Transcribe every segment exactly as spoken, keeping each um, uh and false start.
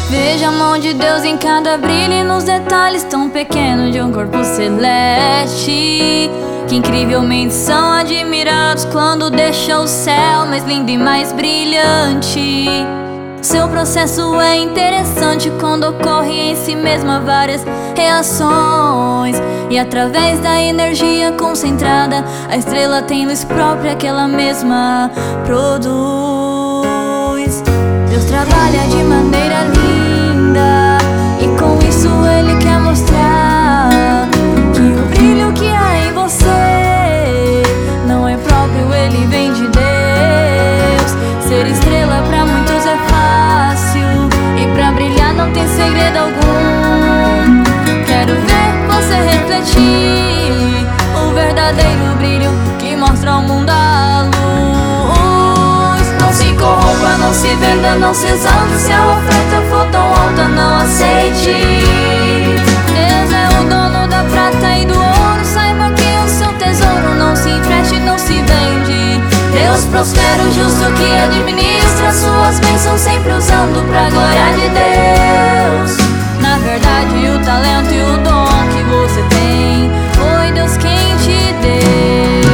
Veja a mão de Deus em cada brilho e nos detalhes tão pequenos de um corpo celeste, que incrivelmente são admirados quando deixa o céu mais lindo e mais brilhante. Seu processo é interessante quando ocorre em si mesma várias reações, e através da energia concentrada a estrela tem luz própria que ela mesma produz. Deus trabalha de maneira linda e com isso Ele quer mostrar que o brilho que há em você não é próprio, ele vem de Deus. Ser estrela pra muitos é fácil e pra brilhar não tem segredo algum. Quero ver você refletir o verdadeiro brilho que mostra ao mundo a luz. Não se corrompa, não se venda, não se exalte. Se a oferta for tão alta, não aceite. Deus é o dono da prata e do ouro. Saiba que o seu tesouro não se empreste, não se vende. Deus prospera o justo que administra suas bênçãos, sempre usando pra glória de Deus. Na verdade, o talento e o dom que você tem foi Deus quem te deu.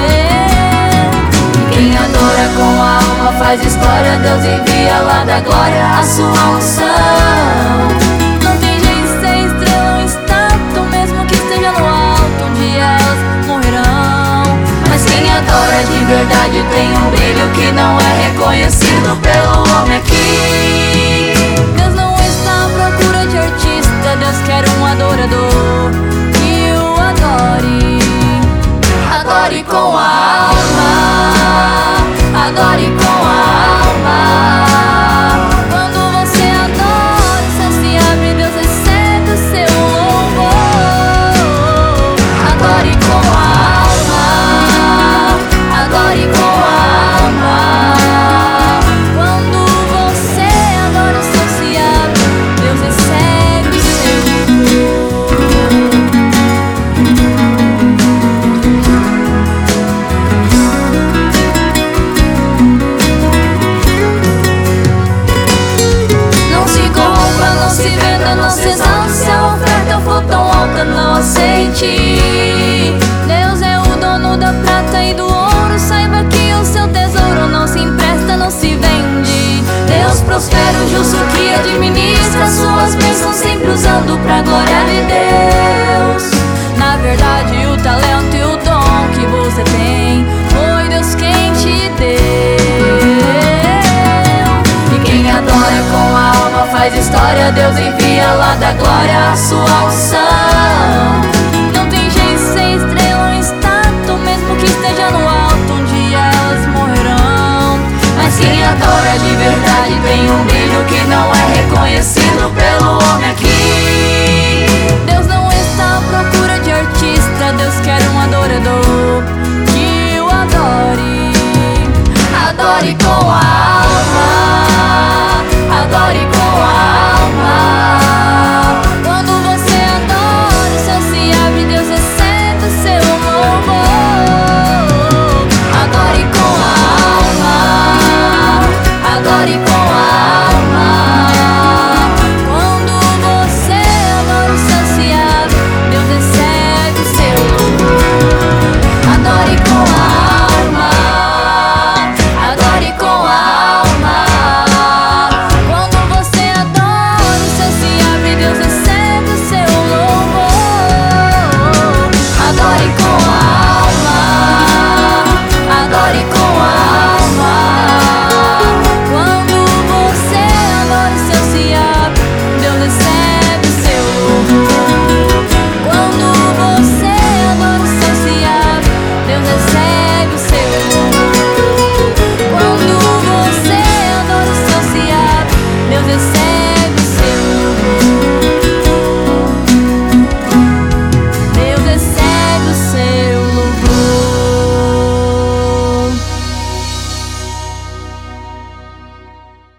Quem adora com a alma faz história. Deus envia lá da glória a sua unção. Não tem jeito de ser estrela ou estátua, mesmo que esteja no alto, um dia elas morrerão. Mas quem adora de verdade tem um brilho que não é reconhecido pelo homem aqui. Deus não está à procura de artista, Deus quer um adorador que o adore. Adore com a alma, adore com a alma. Quando você adora, o céu se abre e Deus recebe o seu louvor. Adore com a alma, adore com a alma. Quando você adora, o céu se abre, Deus recebe o seu Não se venda, não se exalte. Se a oferta for tão alta, não aceite. Deus é o dono da prata e do ouro. Saiba que o seu tesouro não se empresta, não se vende. Deus prospera o justo que administra suas bênçãos, sempre usando pra glória de Deus. Na verdade, o talento e o dom que você tem foi Deus quem te deu. E quem adora com a alma faz história. Deus envia lá da glória a sua unção. Não tem jeito de ser estrela ou estátua, mesmo que esteja no alto, um dia elas morrerão. Mas quem adora de verdade tem um brilho que não é reconhecido